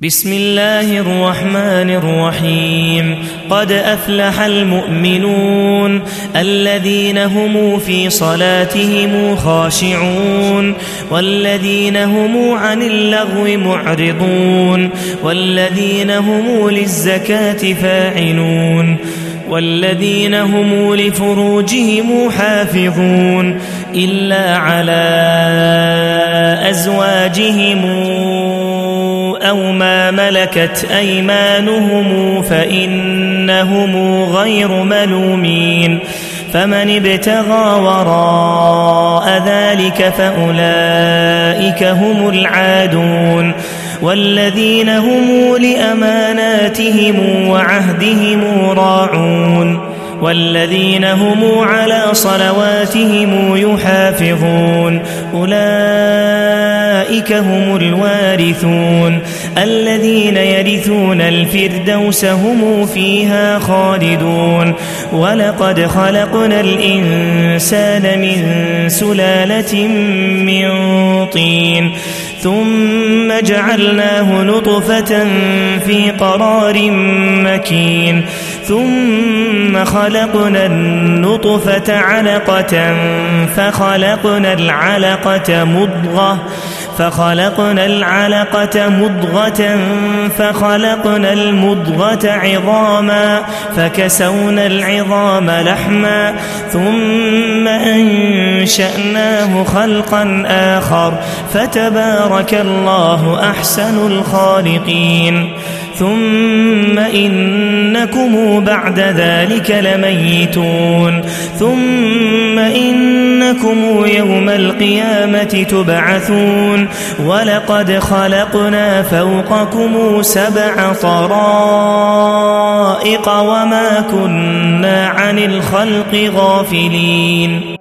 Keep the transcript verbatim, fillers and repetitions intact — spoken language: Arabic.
بسم الله الرحمن الرحيم قد أفلح المؤمنون الذين هم في صلاتهم خاشعون والذين هم عن اللغو معرضون والذين هم للزكاة فاعلون والذين هم لفروجهم حافظون إلا على أزواجهم أو ما ملكت أيمانهم فإنهم غير ملومين فمن ابتغى وراء ذلك فأولئك هم العادون والذين هم لأماناتهم وعهدهم راعون والذين هم على صلواتهم يحافظون أولئك هم الوارثون الذين يرثون الفردوس هم فيها خالدون ولقد خلقنا الإنسان من سلالة من طين ثم جعلناه نطفة في قرار مكين ثم خلقنا النطفة علقة فخلقنا العلقة مضغة فخلقنا العلقة مضغة فخلقنا المضغة عظاما فكسونا العظام لحما ثم أنشأناه خلقا آخر فتبارك الله أحسن الخالقين ثم إنكم بعد ذلك لميتون ثم إنكم يوم القيامة تبعثون ولقد خلقنا فوقكم سبع طرائق وما كنا عن الخلق غافلين